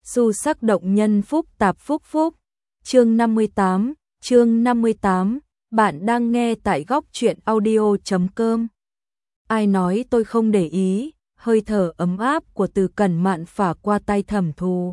Xu sắc động nhân phúc tạp phúc phúc. Chương 58, bạn đang nghe tại góc truyện audio.com. Ai nói tôi không để ý, hơi thở ấm áp của Từ Cẩn Mạn phả qua tay Thẩm Thù.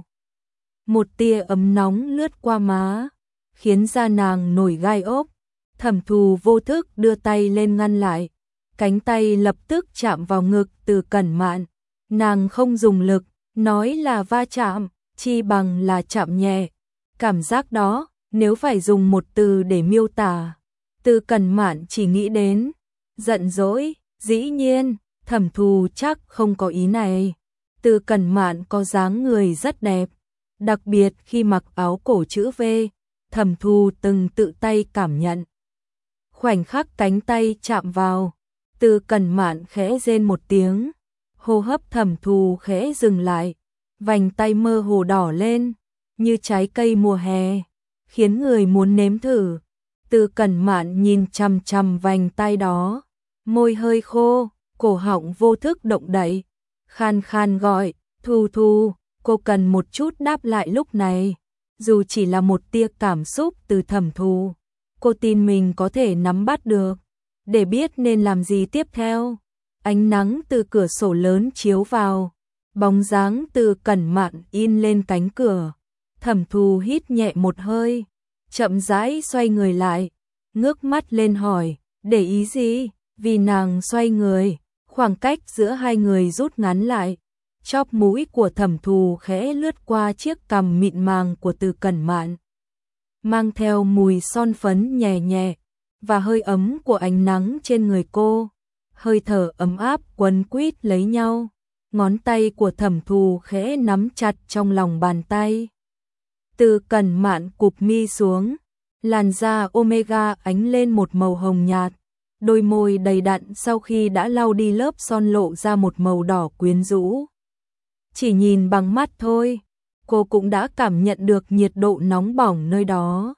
Một tia ấm nóng lướt qua má, khiến da nàng nổi gai ốc. Thẩm Thù vô thức đưa tay lên ngăn lại, cánh tay lập tức chạm vào ngực Từ Cẩn Mạn. Nàng không dùng lực, nói là va chạm, chi bằng là chạm nhẹ. Cảm giác đó, nếu phải dùng một từ để miêu tả, Từ Cẩn Mạn chỉ nghĩ đến giận dỗi. Dĩ nhiên, Thẩm Thù chắc không có ý này. Từ Cẩn Mạn có dáng người rất đẹp, đặc biệt khi mặc áo cổ chữ V, Thẩm Thù từng tự tay cảm nhận. Khoảnh khắc cánh tay chạm vào, Từ Cẩn Mạn khẽ rên một tiếng, hô hấp Thẩm Thù khẽ dừng lại, vành tay mơ hồ đỏ lên, như trái cây mùa hè, khiến người muốn nếm thử. Từ Cẩn Mạn nhìn chằm chằm vành tay đó, môi hơi khô, cổ họng vô thức động đậy, khan khan gọi, Thù Thù. Cô cần một chút đáp lại lúc này, dù chỉ là một tia cảm xúc từ Thẩm Thù. Cô tin mình có thể nắm bắt được, để biết nên làm gì tiếp theo. Ánh nắng từ cửa sổ lớn chiếu vào, bóng dáng Từ Cẩn Mạn in lên cánh cửa. Thẩm Thù hít nhẹ một hơi, chậm rãi xoay người lại, ngước mắt lên hỏi, để ý gì? Vì nàng xoay người, khoảng cách giữa hai người rút ngắn lại. Chóp mũi của Thẩm Thù khẽ lướt qua chiếc cằm mịn màng của Từ Cẩn Mạn, mang theo mùi son phấn nhẹ nhẹ và hơi ấm của ánh nắng trên người cô. Hơi thở ấm áp quấn quýt lấy nhau, ngón tay của Thẩm Thù khẽ nắm chặt trong lòng bàn tay. Từ Cẩn Mạn cụp mi xuống, làn da omega ánh lên một màu hồng nhạt, đôi môi đầy đặn sau khi đã lau đi lớp son lộ ra một màu đỏ quyến rũ. Chỉ nhìn bằng mắt thôi, cô cũng đã cảm nhận được nhiệt độ nóng bỏng nơi đó.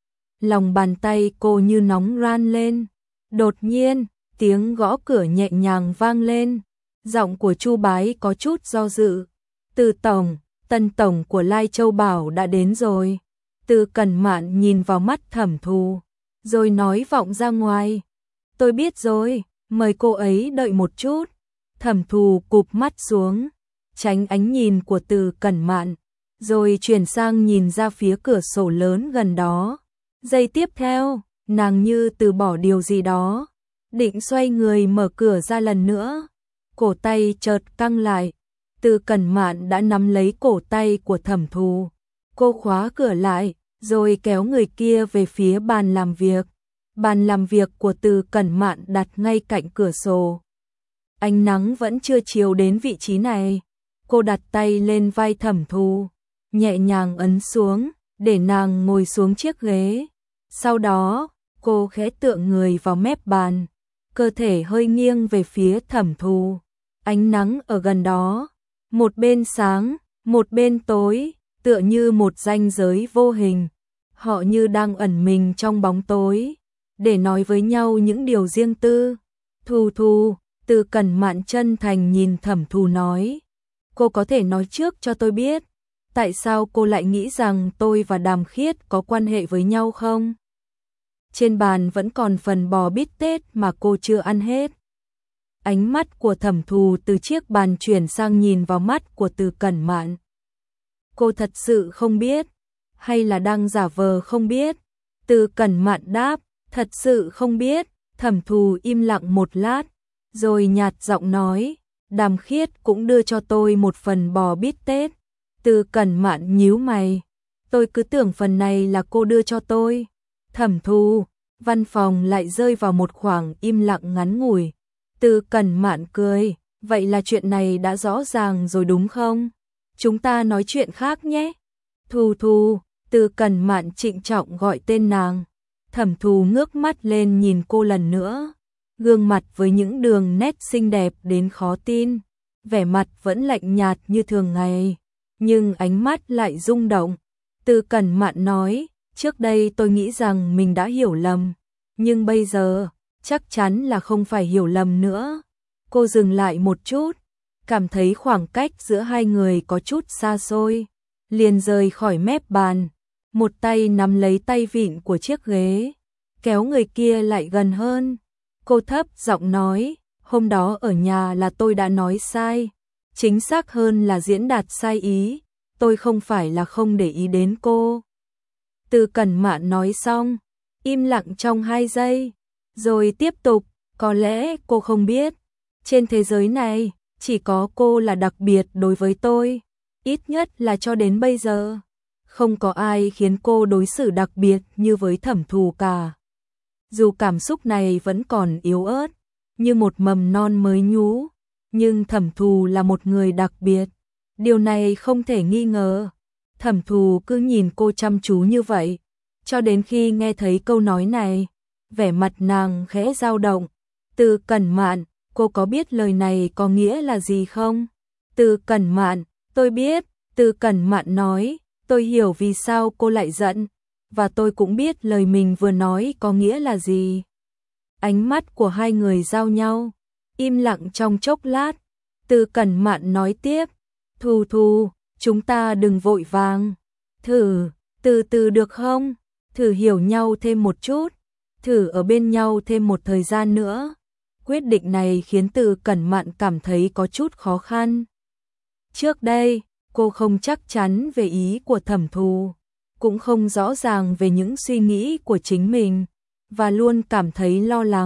Lòng bàn tay cô như nóng ran lên. Đột nhiên, tiếng gõ cửa nhẹ nhàng vang lên, giọng của Chu Bái có chút do dự. Từ tổng, Tân tổng của Lai Châu bảo đã đến rồi. Từ Cẩn Mạn nhìn vào mắt Thẩm Thù, rồi nói vọng ra ngoài, tôi biết rồi, mời cô ấy đợi một chút. Thẩm Thù cụp mắt xuống, tránh ánh nhìn của Từ Cẩn Mạn, rồi chuyển sang nhìn ra phía cửa sổ lớn gần đó. Giây tiếp theo, nàng như từ bỏ điều gì đó, định xoay người mở cửa ra lần nữa. Cổ tay chợt căng lại, Từ Cẩn Mạn đã nắm lấy cổ tay của Thẩm Thù. Cô khóa cửa lại, rồi kéo người kia về phía bàn làm việc. Bàn làm việc của Từ Cẩn Mạn đặt ngay cạnh cửa sổ. Ánh nắng vẫn chưa chiếu đến vị trí này. Cô đặt tay lên vai Thẩm Thù, nhẹ nhàng ấn xuống, để nàng ngồi xuống chiếc ghế. Sau đó, cô khẽ tựa người vào mép bàn, cơ thể hơi nghiêng về phía Thẩm Thù. Ánh nắng ở gần đó, một bên sáng, một bên tối, tựa như một ranh giới vô hình. Họ như đang ẩn mình trong bóng tối, để nói với nhau những điều riêng tư. Thù Thù, Từ Cẩn Mạn chân thành nhìn Thẩm Thù nói, cô có thể nói trước cho tôi biết, tại sao cô lại nghĩ rằng tôi và Đàm Khiết có quan hệ với nhau không? Trên bàn vẫn còn phần bò bít tết mà cô chưa ăn hết. Ánh mắt của Thẩm Thù từ chiếc bàn chuyển sang nhìn vào mắt của Từ Cẩn Mạn. Cô thật sự không biết, hay là đang giả vờ không biết? Từ Cẩn Mạn đáp, thật sự không biết. Thẩm Thù im lặng một lát, rồi nhạt giọng nói, Đàm Khiết cũng đưa cho tôi một phần bò bít tết. Từ Cẩn Mạn nhíu mày, tôi cứ tưởng phần này là cô đưa cho tôi. Thẩm Thù, văn phòng lại rơi vào một khoảng im lặng ngắn ngủi. Từ Cẩn Mạn cười, vậy là chuyện này đã rõ ràng rồi đúng không? Chúng ta nói chuyện khác nhé. Thù Thù, Từ Cẩn Mạn trịnh trọng gọi tên nàng. Thẩm Thù ngước mắt lên nhìn cô lần nữa, gương mặt với những đường nét xinh đẹp đến khó tin, vẻ mặt vẫn lạnh nhạt như thường ngày, nhưng ánh mắt lại rung động. Từ Cẩn Mạn nói, trước đây tôi nghĩ rằng mình đã hiểu lầm, nhưng bây giờ, chắc chắn là không phải hiểu lầm nữa. Cô dừng lại một chút, cảm thấy khoảng cách giữa hai người có chút xa xôi. liền rời khỏi mép bàn, một tay nắm lấy tay vịn của chiếc ghế, kéo người kia lại gần hơn. Cô thấp giọng nói, hôm đó ở nhà là tôi đã nói sai, chính xác hơn là diễn đạt sai ý, tôi không phải là không để ý đến cô. Từ Cẩn Mạn nói xong, im lặng trong 2 giây, rồi tiếp tục, có lẽ cô không biết, trên thế giới này, chỉ có cô là đặc biệt đối với tôi, ít nhất là cho đến bây giờ. Không có ai khiến cô đối xử đặc biệt như với Thẩm Thù cả. Dù cảm xúc này vẫn còn yếu ớt, như một mầm non mới nhú, nhưng Thẩm Thù là một người đặc biệt. Điều này không thể nghi ngờ. Thẩm Thù cứ nhìn cô chăm chú như vậy, cho đến khi nghe thấy câu nói này, vẻ mặt nàng khẽ dao động. Từ Cẩn Mạn, cô có biết lời này có nghĩa là gì không? Từ Cẩn Mạn, tôi biết. Từ Cẩn Mạn nói, tôi hiểu vì sao cô lại giận, và tôi cũng biết lời mình vừa nói có nghĩa là gì. Ánh mắt của hai người giao nhau, im lặng trong chốc lát. Từ Cẩn Mạn nói tiếp, Thù Thù, chúng ta đừng vội vàng, thử, từ từ được không? Thử hiểu nhau thêm một chút, thử ở bên nhau thêm một thời gian nữa. Quyết định này khiến Từ Cẩn Mạn cảm thấy có chút khó khăn. Trước đây, cô không chắc chắn về ý của Thẩm Thù, cũng không rõ ràng về những suy nghĩ của chính mình, và luôn cảm thấy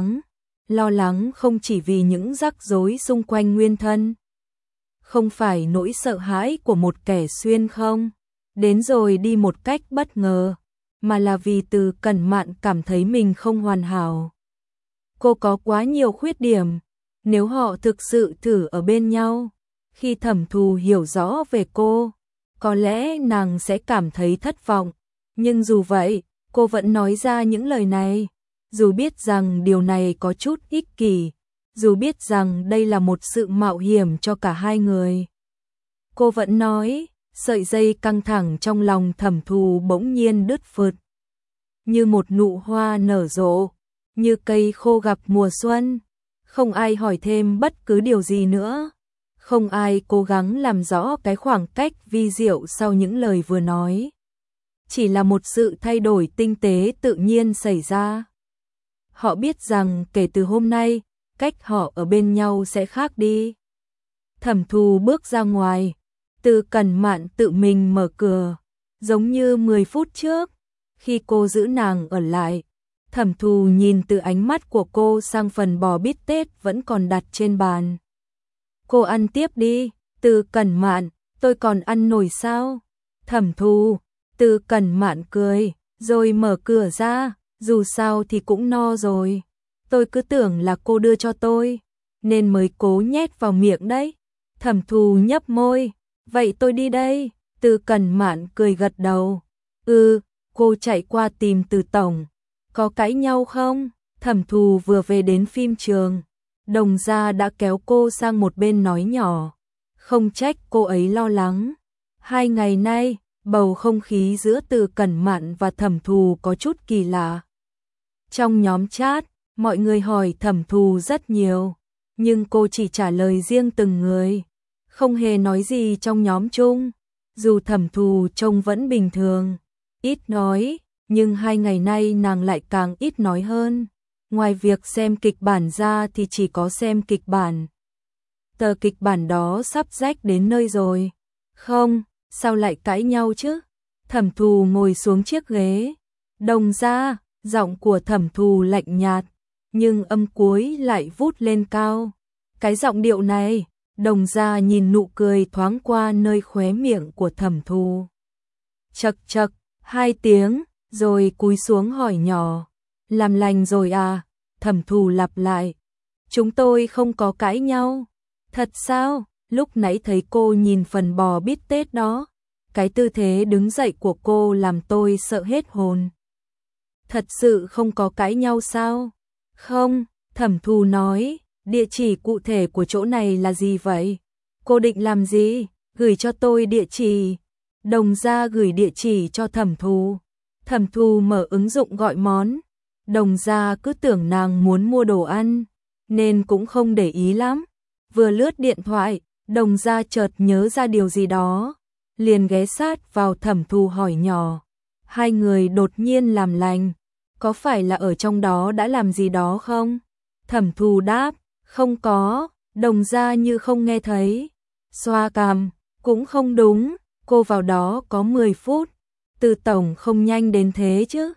lo lắng không chỉ vì những rắc rối xung quanh nguyên thân. Không phải nỗi sợ hãi của một kẻ xuyên không, đến rồi đi một cách bất ngờ, mà là vì Từ Cẩn Mạn cảm thấy mình không hoàn hảo. Cô có quá nhiều khuyết điểm, nếu họ thực sự thử ở bên nhau, khi Thẩm Thù hiểu rõ về cô, có lẽ nàng sẽ cảm thấy thất vọng, nhưng dù vậy, cô vẫn nói ra những lời này, dù biết rằng điều này có chút ích kỷ, dù biết rằng đây là một sự mạo hiểm cho cả hai người. Cô vẫn nói, sợi dây căng thẳng trong lòng Thẩm Thù bỗng nhiên đứt phượt, như một nụ hoa nở rộ, như cây khô gặp mùa xuân. Không ai hỏi thêm bất cứ điều gì nữa. Không ai cố gắng làm rõ cái khoảng cách vi diệu sau những lời vừa nói. Chỉ là một sự thay đổi tinh tế tự nhiên xảy ra. Họ biết rằng kể từ hôm nay, cách họ ở bên nhau sẽ khác đi. Thẩm Thù bước ra ngoài, Từ Cẩn Mạn tự mình mở cửa, giống như 10 phút trước, khi cô giữ nàng ở lại. Thẩm Thù nhìn từ ánh mắt của cô sang phần bò bít tết vẫn còn đặt trên bàn. Cô ăn tiếp đi. Từ Cẩn Mạn, tôi còn ăn nổi sao? Thẩm Thù. Từ Cẩn Mạn cười, rồi mở cửa ra, dù sao thì cũng no rồi. Tôi cứ tưởng là cô đưa cho tôi, nên mới cố nhét vào miệng đấy. Thẩm Thù nhấp môi, vậy tôi đi đây. Từ Cẩn Mạn cười gật đầu. Cô chạy qua tìm Từ tổng. Có cãi nhau không? Thẩm Thù vừa về đến phim trường, Đồng Gia đã kéo cô sang một bên nói nhỏ, không trách cô ấy lo lắng. 2 ngày nay, bầu không khí giữa Từ Cẩn Mạn và Thẩm Thù có chút kỳ lạ. Trong nhóm chat, mọi người hỏi Thẩm Thù rất nhiều, nhưng cô chỉ trả lời riêng từng người, không hề nói gì trong nhóm chung. Dù Thẩm Thù trông vẫn bình thường, ít nói, nhưng 2 ngày nay nàng lại càng ít nói hơn. Ngoài việc xem kịch bản ra thì chỉ có xem kịch bản. Tờ kịch bản đó sắp rách đến nơi rồi. Không, sao lại cãi nhau chứ? Thẩm Thù ngồi xuống chiếc ghế. Đồng Gia, giọng của Thẩm Thù lạnh nhạt, nhưng âm cuối lại vút lên cao. Cái giọng điệu này, Đồng Gia nhìn nụ cười thoáng qua nơi khóe miệng của Thẩm Thù. Chậc chậc, 2 tiếng, rồi cúi xuống hỏi nhỏ. Làm lành rồi à? Thẩm Thù lặp lại. Chúng tôi không có cãi nhau. Thật sao? Lúc nãy thấy cô nhìn phần bò bít tết đó, cái tư thế đứng dậy của cô làm tôi sợ hết hồn. Thật sự không có cãi nhau sao? Không, Thẩm Thù nói. Địa chỉ cụ thể của chỗ này là gì vậy? Cô định làm gì? Gửi cho tôi địa chỉ. Đồng Gia gửi địa chỉ cho Thẩm Thù. Thẩm Thù mở ứng dụng gọi món. Đồng Gia cứ tưởng nàng muốn mua đồ ăn, nên cũng không để ý lắm. Vừa lướt điện thoại, Đồng Gia chợt nhớ ra điều gì đó, liền ghé sát vào Thẩm Thù hỏi nhỏ. Hai người đột nhiên làm lành, có phải là ở trong đó đã làm gì đó không? Thẩm Thù đáp, không có, Đồng Gia như không nghe thấy. Xoa cằm, cũng không đúng, cô vào đó có 10 phút, Từ tổng không nhanh đến thế chứ.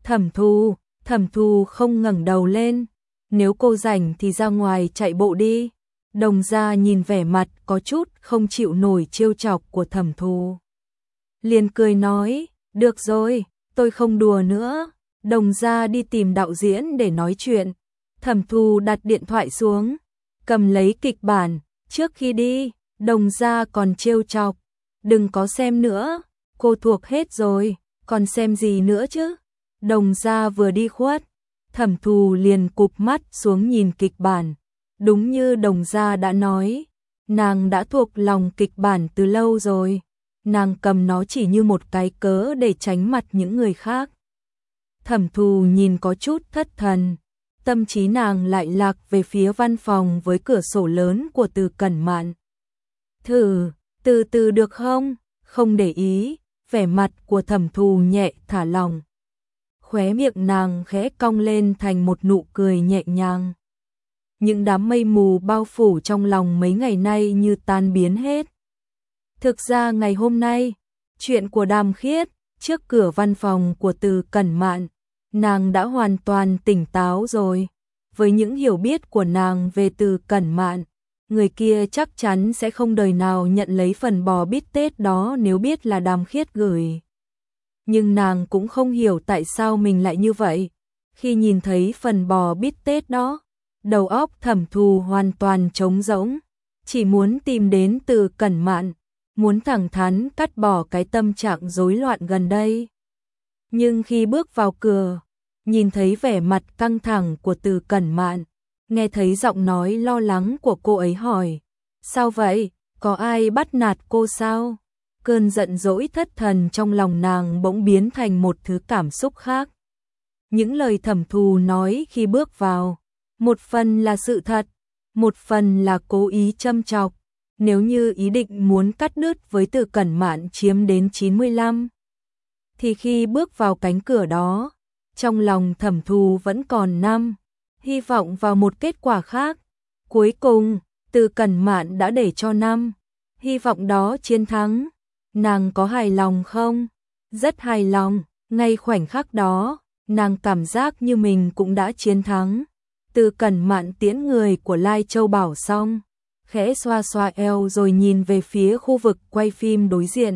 Thẩm Thù không ngẩng đầu lên, nếu cô rảnh thì ra ngoài chạy bộ đi. Đồng Gia nhìn vẻ mặt có chút không chịu nổi trêu chọc của Thẩm Thù, liền cười nói, được rồi, tôi không đùa nữa. Đồng Gia đi tìm đạo diễn để nói chuyện. Thẩm Thù đặt điện thoại xuống, cầm lấy kịch bản, trước khi đi, Đồng Gia còn trêu chọc, đừng có xem nữa, cô thuộc hết rồi, còn xem gì nữa chứ. Đồng Gia vừa đi khuất, Thẩm Thù liền cụp mắt xuống nhìn kịch bản. Đúng như Đồng Gia đã nói, nàng đã thuộc lòng kịch bản từ lâu rồi, nàng cầm nó chỉ như một cái cớ để tránh mặt những người khác. Thẩm Thù nhìn có chút thất thần, tâm trí nàng lại lạc về phía văn phòng với cửa sổ lớn của Từ Cẩn Mạn. Thử, từ từ được không? Không để ý, vẻ mặt của Thẩm Thù nhẹ thả lỏng. Khóe miệng nàng khẽ cong lên thành một nụ cười nhẹ nhàng. Những đám mây mù bao phủ trong lòng mấy ngày nay như tan biến hết. Thực ra ngày hôm nay, chuyện của Đàm Khiết, trước cửa văn phòng của Từ Cẩn Mạn, nàng đã hoàn toàn tỉnh táo rồi. Với những hiểu biết của nàng về Từ Cẩn Mạn, người kia chắc chắn sẽ không đời nào nhận lấy phần bò bít tết đó nếu biết là Đàm Khiết gửi. Nhưng nàng cũng không hiểu tại sao mình lại như vậy. Khi nhìn thấy phần bò bít tết đó, đầu óc Thẩm Thù hoàn toàn trống rỗng, chỉ muốn tìm đến Từ Cẩn Mạn, muốn thẳng thắn cắt bỏ cái tâm trạng rối loạn gần đây. Nhưng khi bước vào cửa, nhìn thấy vẻ mặt căng thẳng của Từ Cẩn Mạn, nghe thấy giọng nói lo lắng của cô ấy hỏi, sao vậy, có ai bắt nạt cô sao? Cơn giận dỗi thất thần trong lòng nàng bỗng biến thành một thứ cảm xúc khác. Những lời Thẩm Thù nói khi bước vào, một phần là sự thật, một phần là cố ý châm chọc. Nếu như ý định muốn cắt đứt với Từ Cẩn Mạn chiếm đến 95, thì khi bước vào cánh cửa đó, trong lòng Thẩm Thù vẫn còn hy vọng vào một kết quả khác. Cuối cùng, Từ Cẩn Mạn đã để cho hy vọng đó chiến thắng. Nàng có hài lòng không? Rất hài lòng, ngay khoảnh khắc đó, nàng cảm giác như mình cũng đã chiến thắng. Từ Cẩn Mạn tiễn người của Lai Châu Bảo xong, khẽ xoa xoa eo rồi nhìn về phía khu vực quay phim đối diện.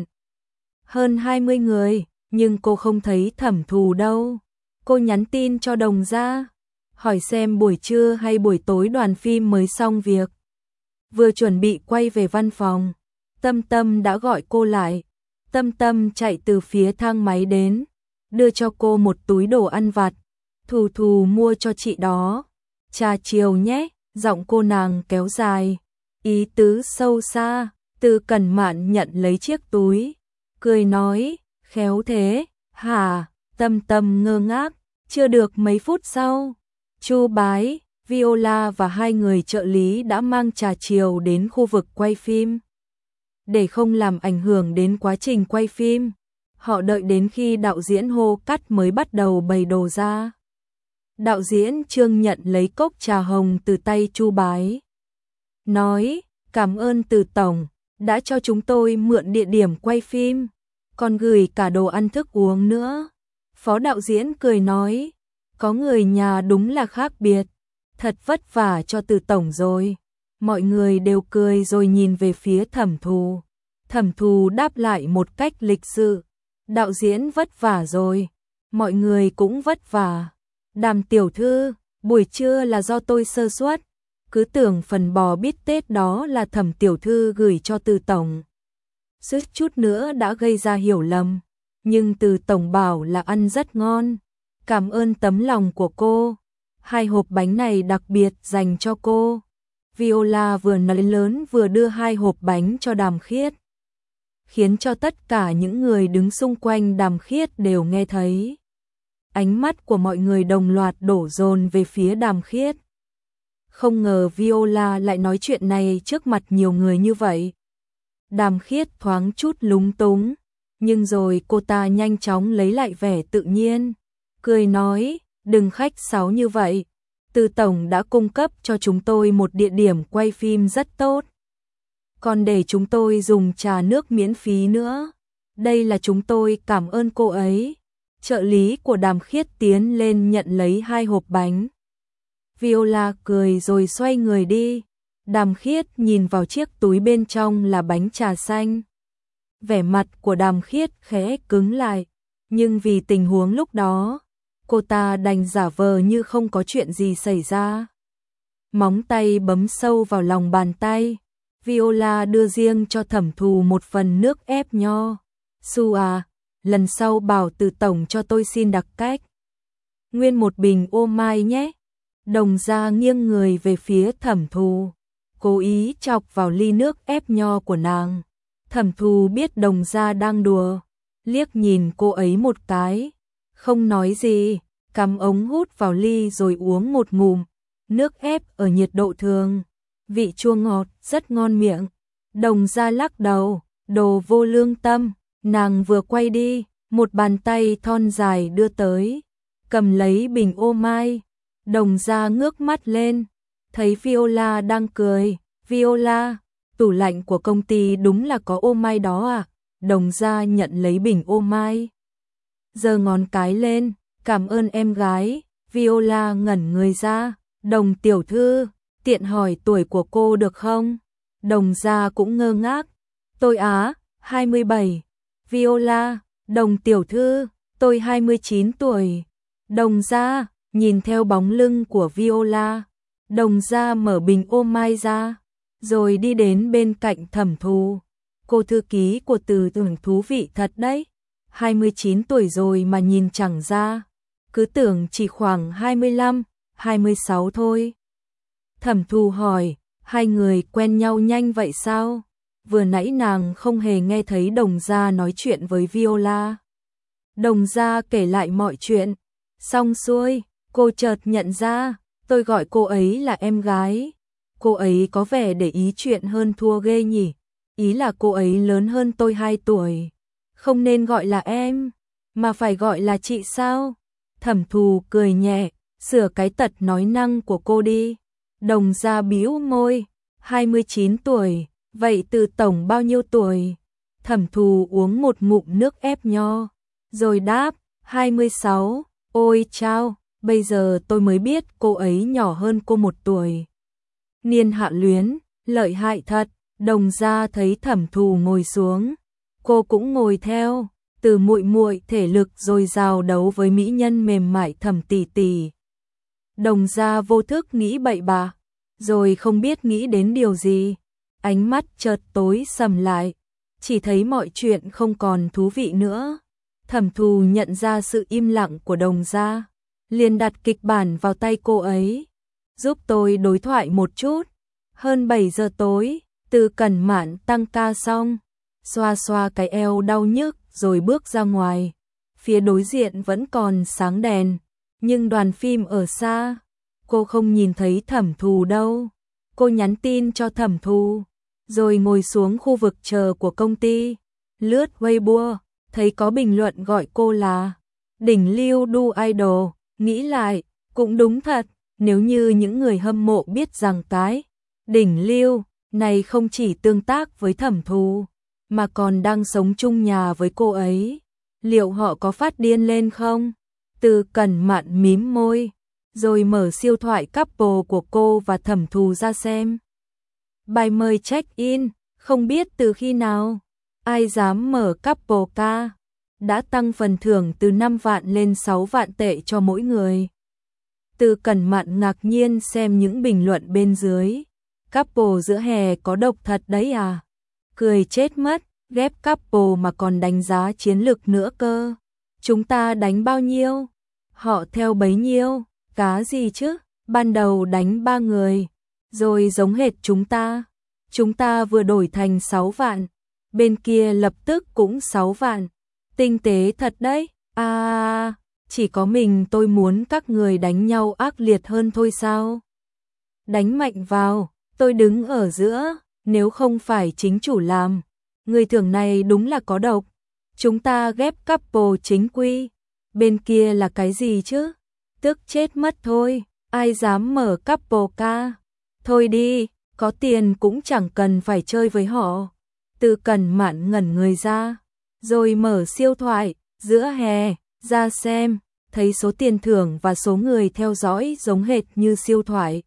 Hơn 20 người, nhưng cô không thấy Thẩm Thù đâu. Cô nhắn tin cho Đồng Gia, hỏi xem buổi trưa hay buổi tối đoàn phim mới xong việc. Vừa chuẩn bị quay về văn phòng, Tâm Tâm đã gọi cô lại. Tâm Tâm chạy từ phía thang máy đến, đưa cho cô một túi đồ ăn vặt. Thù Thù mua cho chị đó. Trà chiều nhé, giọng cô nàng kéo dài, ý tứ sâu xa. Từ Cẩn Mạn nhận lấy chiếc túi, cười nói, khéo thế, hả? Tâm Tâm ngơ ngác. Chưa được mấy phút sau, Chu Bái, Viola và hai người trợ lý đã mang trà chiều đến khu vực quay phim. Để không làm ảnh hưởng đến quá trình quay phim, họ đợi đến khi đạo diễn hô cắt mới bắt đầu bày đồ ra. Đạo diễn Trương nhận lấy cốc trà hồng từ tay Chu Bái, nói, cảm ơn Từ tổng, đã cho chúng tôi mượn địa điểm quay phim, còn gửi cả đồ ăn thức uống nữa. Phó đạo diễn cười nói, có người nhà đúng là khác biệt, thật vất vả cho Từ tổng rồi. Mọi người đều cười rồi nhìn về phía Thẩm Thù. Thẩm Thù đáp lại một cách lịch sự, đạo diễn vất vả rồi, mọi người cũng vất vả. Đàm tiểu thư, buổi trưa là do tôi sơ suất, cứ tưởng phần bò bít tết đó là Thẩm tiểu thư gửi cho Từ tổng. Suýt chút nữa đã gây ra hiểu lầm, nhưng Từ tổng bảo là ăn rất ngon. Cảm ơn tấm lòng của cô, 2 hộp bánh này đặc biệt dành cho cô. Viola vừa nói lớn vừa đưa 2 hộp bánh cho Đàm Khiết, khiến cho tất cả những người đứng xung quanh Đàm Khiết đều nghe thấy. Ánh mắt của mọi người đồng loạt đổ dồn về phía Đàm Khiết. Không ngờ Viola lại nói chuyện này trước mặt nhiều người như vậy. Đàm Khiết thoáng chút lúng túng, nhưng rồi cô ta nhanh chóng lấy lại vẻ tự nhiên, cười nói, đừng khách sáo như vậy. Từ tổng đã cung cấp cho chúng tôi một địa điểm quay phim rất tốt, còn để chúng tôi dùng trà nước miễn phí nữa. Đây là chúng tôi cảm ơn cô ấy. Trợ lý của Đàm Khiết tiến lên nhận lấy 2 hộp bánh. Viola cười rồi xoay người đi. Đàm Khiết nhìn vào chiếc túi bên trong là bánh trà xanh. Vẻ mặt của Đàm Khiết khẽ cứng lại, nhưng vì tình huống lúc đó, cô ta đành giả vờ như không có chuyện gì xảy ra. Móng tay bấm sâu vào lòng bàn tay, Viola đưa riêng cho Thẩm Thù một phần nước ép nho. Su à, lần sau bảo Từ tổng cho tôi xin đặc cách. Nguyên một bình ô mai nhé. Đồng Gia nghiêng người về phía Thẩm Thù, cố ý chọc vào ly nước ép nho của nàng. Thẩm Thù biết Đồng Gia đang đùa, liếc nhìn cô ấy một cái, không nói gì, cắm ống hút vào ly rồi uống một ngụm. Nước ép ở nhiệt độ thường, vị chua ngọt, rất ngon miệng. Đồng Gia lắc đầu, đồ vô lương tâm. Nàng vừa quay đi, một bàn tay thon dài đưa tới, cầm lấy bình ô mai. Đồng Gia ngước mắt lên, thấy Viola đang cười. Viola, tủ lạnh của công ty đúng là có ô mai đó à? Đồng Gia nhận lấy bình ô mai, giơ ngón cái lên, cảm ơn em gái. Viola ngẩn người ra, Đồng tiểu thư, tiện hỏi tuổi của cô được không? Đồng Gia cũng ngơ ngác, tôi á, 27. Viola, Đồng tiểu thư, tôi 29 tuổi. Đồng Gia, nhìn theo bóng lưng của Viola, Đồng Gia mở bình ô mai ra, rồi đi đến bên cạnh Thẩm Thù. Cô thư ký của Từ tưởng thú vị thật đấy, 29 tuổi rồi mà nhìn chẳng ra, cứ tưởng chỉ khoảng 25, 26 thôi. Thẩm Thù hỏi, hai người quen nhau nhanh vậy sao? Vừa nãy nàng không hề nghe thấy Đồng Gia nói chuyện với Viola. Đồng Gia kể lại mọi chuyện, xong xuôi, cô chợt nhận ra, tôi gọi cô ấy là em gái. Cô ấy có vẻ để ý chuyện hơn thua ghê nhỉ, ý là cô ấy lớn hơn tôi 2 tuổi. Không nên gọi là em, mà phải gọi là chị sao? Thẩm Thù cười nhẹ, sửa cái tật nói năng của cô đi. Đồng Gia bĩu môi, 29 tuổi, vậy Từ tổng bao nhiêu tuổi? Thẩm Thù uống một ngụm nước ép nho, rồi đáp, 26, ôi chao, bây giờ tôi mới biết cô ấy nhỏ hơn cô 1 tuổi. Niên Hạ Luyến, lợi hại thật. Đồng Gia thấy Thẩm Thù ngồi xuống, cô cũng ngồi theo. Từ muội muội thể lực dồi dào đấu với mỹ nhân mềm mại Thẩm tỷ tỷ. Đồng Gia vô thức nghĩ bậy bạ, rồi không biết nghĩ đến điều gì, ánh mắt chợt tối sầm lại, chỉ thấy mọi chuyện không còn thú vị nữa. Thẩm Thù nhận ra sự im lặng của Đồng Gia, liền đặt kịch bản vào tay cô ấy. Giúp tôi đối thoại một chút. Hơn 7 giờ tối, Từ Cẩn Mạn tăng ca xong, xoa xoa cái eo đau nhức rồi bước ra ngoài. Phía đối diện vẫn còn sáng đèn, nhưng đoàn phim ở xa, cô không nhìn thấy Thẩm Thù đâu. Cô nhắn tin cho Thẩm Thù, rồi ngồi xuống khu vực chờ của công ty, lướt Weibo, thấy có bình luận gọi cô là đỉnh lưu đu idol, nghĩ lại, cũng đúng thật, nếu như những người hâm mộ biết rằng cái đỉnh lưu này không chỉ tương tác với Thẩm Thù, mà còn đang sống chung nhà với cô ấy, liệu họ có phát điên lên không? Từ Cẩn Mạn mím môi, rồi mở siêu thoại couple của cô và Thẩm Thù ra xem. Bài mời check-in, không biết từ khi nào, ai dám mở couple ca, đã tăng phần thưởng từ 5 vạn lên 6 vạn tệ cho mỗi người. Từ Cẩn Mạn ngạc nhiên xem những bình luận bên dưới. Couple giữa hè có độc thật đấy à? Cười chết mất, ghép couple mà còn đánh giá chiến lược nữa cơ. Chúng ta đánh bao nhiêu? Họ theo bấy nhiêu? Cá gì chứ? Ban đầu đánh 3 người, rồi giống hệt chúng ta. Chúng ta vừa đổi thành 6 vạn, bên kia lập tức cũng 6 vạn. Tinh tế thật đấy. À, chỉ có mình tôi muốn các người đánh nhau ác liệt hơn thôi sao? Đánh mạnh vào, tôi đứng ở giữa, nếu không phải chính chủ làm, người thưởng này đúng là có độc. Chúng ta ghép couple chính quy. Bên kia là cái gì chứ? Tức chết mất thôi, ai dám mở couple ca. Thôi đi, có tiền cũng chẳng cần phải chơi với họ. Từ Cẩn Mạn ngẩn người ra, rồi mở siêu thoại, giữa hè, ra xem, thấy số tiền thưởng và số người theo dõi giống hệt như siêu thoại.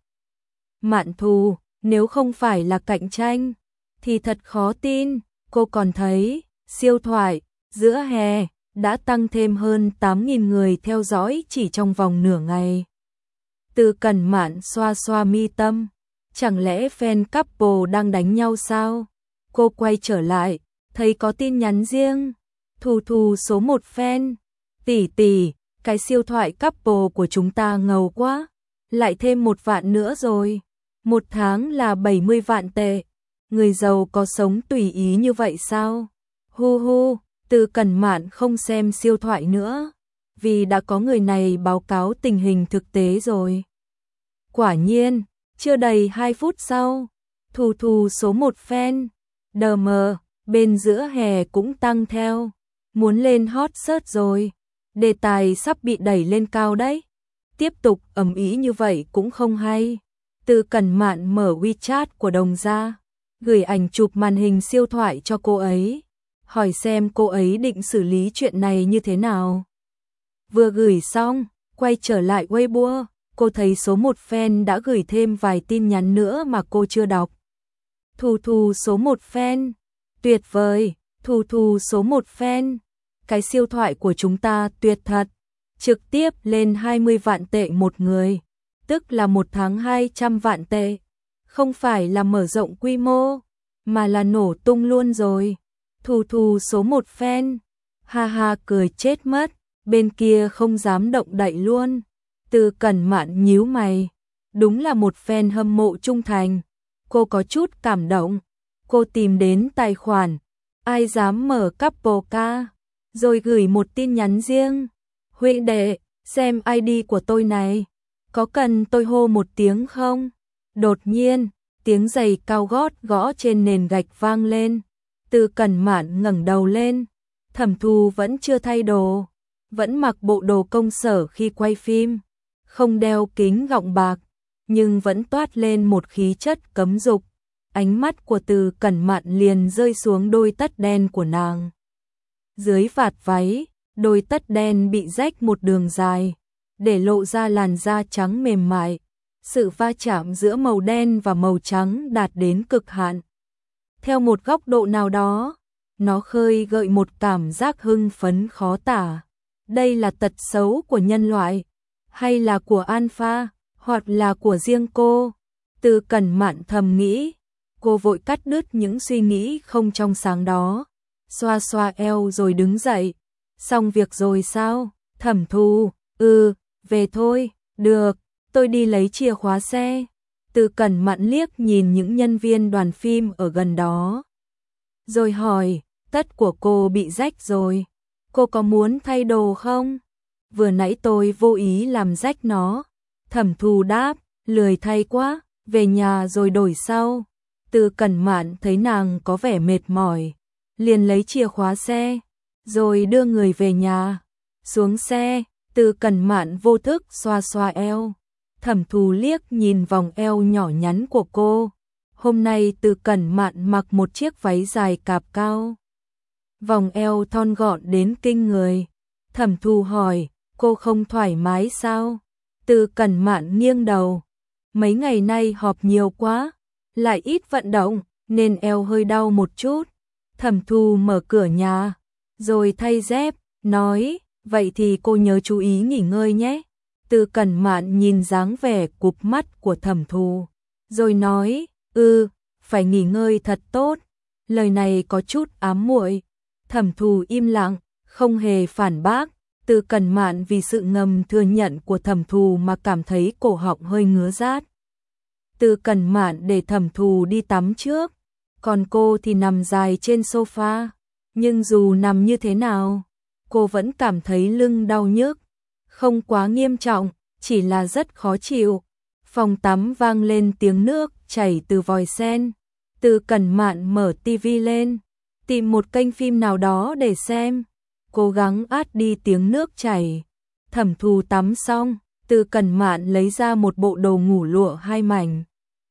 Mạn Thù, nếu không phải là cạnh tranh, thì thật khó tin, cô còn thấy, siêu thoại, giữa hè, đã tăng thêm hơn 8.000 người theo dõi chỉ trong vòng nửa ngày. Từ Cẩn Mạn xoa xoa mi tâm, chẳng lẽ fan couple đang đánh nhau sao? Cô quay trở lại, thấy có tin nhắn riêng. Thù Thù số 1 fan. Tỷ, cái siêu thoại couple của chúng ta ngầu quá. Lại thêm 1 vạn nữa rồi. 1 tháng là 70 vạn tệ. Người giàu có sống tùy ý như vậy sao? Hu hu, Từ Cẩn Mạn không xem siêu thoại nữa. Vì đã có người này báo cáo tình hình thực tế rồi. Quả nhiên, chưa đầy 2 phút sau, Thù Thù số 1 fan. DM, bên giữa hè cũng tăng theo. Muốn lên hot search rồi. Đề tài sắp bị đẩy lên cao đấy. Tiếp tục ầm ĩ như vậy cũng không hay. Từ Cẩn Mạn mở WeChat của Đồng ra, gửi ảnh chụp màn hình siêu thoại cho cô ấy, hỏi xem cô ấy định xử lý chuyện này như thế nào. Vừa gửi xong, quay trở lại Weibo, cô thấy số 1 fan đã gửi thêm vài tin nhắn nữa mà cô chưa đọc. Thù Thù số 1 fan. Tuyệt vời, Thù Thù số 1 fan. Cái siêu thoại của chúng ta tuyệt thật. Trực tiếp lên 20 vạn tệ một người, tức là 1 tháng 200 vạn tệ. Không phải là mở rộng quy mô, mà là nổ tung luôn rồi. Thù Thù số 1 fan. Ha ha, cười chết mất, bên kia không dám động đậy luôn. Từ Cẩn Mạn nhíu mày, đúng là một fan hâm mộ trung thành. Cô có chút cảm động, cô tìm đến tài khoản, ai dám mở couple ca, rồi gửi một tin nhắn riêng. Huynh đệ, xem ID của tôi này, có cần tôi hô một tiếng không? Đột nhiên, tiếng giày cao gót gõ trên nền gạch vang lên. Từ Cẩn Mạn ngẩng đầu lên, Thẩm Thù vẫn chưa thay đồ, vẫn mặc bộ đồ công sở khi quay phim, không đeo kính gọng bạc, nhưng vẫn toát lên một khí chất cấm dục. Ánh mắt của Từ Cẩn Mạn liền rơi xuống đôi tất đen của nàng. Dưới vạt váy, đôi tất đen bị rách một đường dài, để lộ ra làn da trắng mềm mại. Sự va chạm giữa màu đen và màu trắng đạt đến cực hạn. Theo một góc độ nào đó, nó khơi gợi một cảm giác hưng phấn khó tả. Đây là tật xấu của nhân loại, hay là của alpha, hoặc là của riêng cô? Từ Cẩn Mạn thầm nghĩ, cô vội cắt đứt những suy nghĩ không trong sáng đó, xoa xoa eo rồi đứng dậy. Xong việc rồi sao? Thẩm Thù, về thôi, được, tôi đi lấy chìa khóa xe. Từ Cẩn Mạn liếc nhìn những nhân viên đoàn phim ở gần đó, rồi hỏi, tất của cô bị rách rồi, cô có muốn thay đồ không? Vừa nãy tôi vô ý làm rách nó. Thẩm Thù đáp, lười thay quá, về nhà rồi đổi sau. Từ Cẩn Mạn thấy nàng có vẻ mệt mỏi, liền lấy chìa khóa xe, rồi đưa người về nhà. Xuống xe, Từ Cẩn Mạn vô thức xoa xoa eo. Thẩm Thù liếc nhìn vòng eo nhỏ nhắn của cô. Hôm nay Từ Cẩn Mạn mặc một chiếc váy dài cạp cao, vòng eo thon gọn đến kinh người. Thẩm Thù hỏi, cô không thoải mái sao? Từ Cẩn Mạn nghiêng đầu, mấy ngày nay họp nhiều quá, lại ít vận động, nên eo hơi đau một chút. Thẩm Thù mở cửa nhà, rồi thay dép, nói, vậy thì cô nhớ chú ý nghỉ ngơi nhé. Từ Cẩn Mạn nhìn dáng vẻ cụp mắt của Thẩm Thù, rồi nói, phải nghỉ ngơi thật tốt. Lời này có chút ám muội. Thẩm Thù im lặng, không hề phản bác. Từ Cẩn Mạn vì sự ngầm thừa nhận của Thẩm Thù mà cảm thấy cổ họng hơi ngứa rát. Từ Cẩn Mạn để Thẩm Thù đi tắm trước, còn cô thì nằm dài trên sofa. Nhưng dù nằm như thế nào, cô vẫn cảm thấy lưng đau nhức. Không quá nghiêm trọng, chỉ là rất khó chịu. Phòng tắm vang lên tiếng nước chảy từ vòi sen. Từ Cẩn Mạn mở tivi lên, tìm một kênh phim nào đó để xem, cố gắng át đi tiếng nước chảy. Thẩm Thù tắm xong, Từ Cẩn Mạn lấy ra một bộ đồ ngủ lụa 2 mảnh.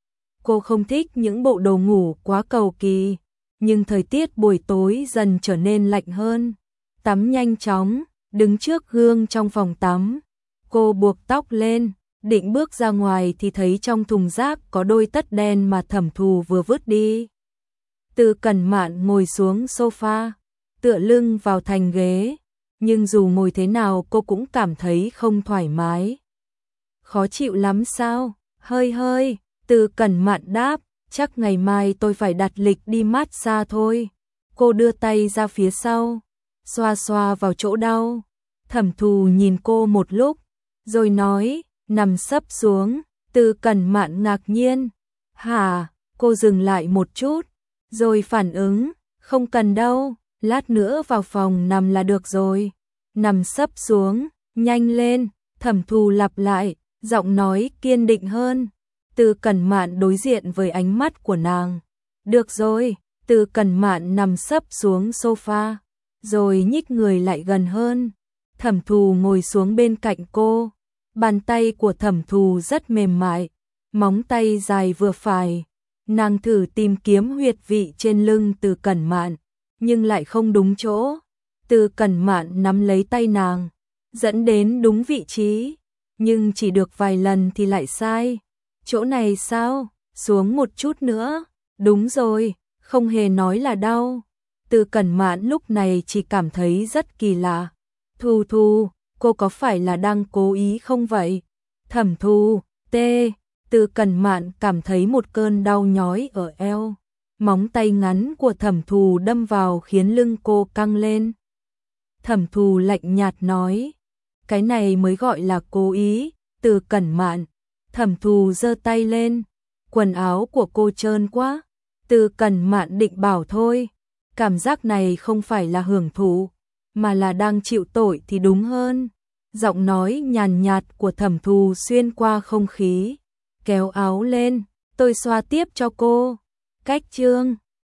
Cô không thích những bộ đồ ngủ quá cầu kỳ, nhưng thời tiết buổi tối dần trở nên lạnh hơn. Tắm nhanh chóng, đứng trước gương trong phòng tắm, cô buộc tóc lên, định bước ra ngoài thì thấy trong thùng rác có đôi tất đen mà Thẩm Thù vừa vứt đi. Từ Cẩn Mạn ngồi xuống sofa, tựa lưng vào thành ghế, nhưng dù ngồi thế nào cô cũng cảm thấy không thoải mái. Khó chịu lắm sao? Hơi hơi, Từ Cẩn Mạn đáp, chắc ngày mai tôi phải đặt lịch đi massage thôi. Cô đưa tay ra phía sau, xoa xoa vào chỗ đau. Thẩm Thù nhìn cô một lúc, rồi nói, nằm sấp xuống. Từ Cẩn Mạn ngạc nhiên. Hả? Cô dừng lại một chút, rồi phản ứng, không cần đâu, lát nữa vào phòng nằm là được rồi. Nằm sấp xuống, nhanh lên, Thẩm Thù lặp lại, giọng nói kiên định hơn. Từ Cẩn Mạn đối diện với ánh mắt của nàng. Được rồi, Từ Cẩn Mạn nằm sấp xuống sofa, rồi nhích người lại gần hơn. Thẩm Thù ngồi xuống bên cạnh cô. Bàn tay của Thẩm Thù rất mềm mại, móng tay dài vừa phải. Nàng thử tìm kiếm huyệt vị trên lưng Từ Cẩn Mạn, nhưng lại không đúng chỗ. Từ Cẩn Mạn nắm lấy tay nàng, dẫn đến đúng vị trí, nhưng chỉ được vài lần thì lại sai. Chỗ này sao? Xuống một chút nữa. Đúng rồi, không hề nói là đau. Từ Cẩn Mạn lúc này chỉ cảm thấy rất kỳ lạ. Thù Thù, cô có phải là đang cố ý không vậy? Thẩm Thù, tê. Từ Cẩn Mạn cảm thấy một cơn đau nhói ở eo. Móng tay ngắn của Thẩm Thù đâm vào khiến lưng cô căng lên. Thẩm Thù lạnh nhạt nói, cái này mới gọi là cố ý. Từ Cẩn Mạn. Thẩm Thù giơ tay lên, quần áo của cô trơn quá. Từ Cẩn Mạn định bảo thôi, cảm giác này không phải là hưởng thụ, mà là đang chịu tội thì đúng hơn. Giọng nói nhàn nhạt của Thẩm Thù xuyên qua không khí. Kéo áo lên, tôi xoa tiếp cho cô. Cách chương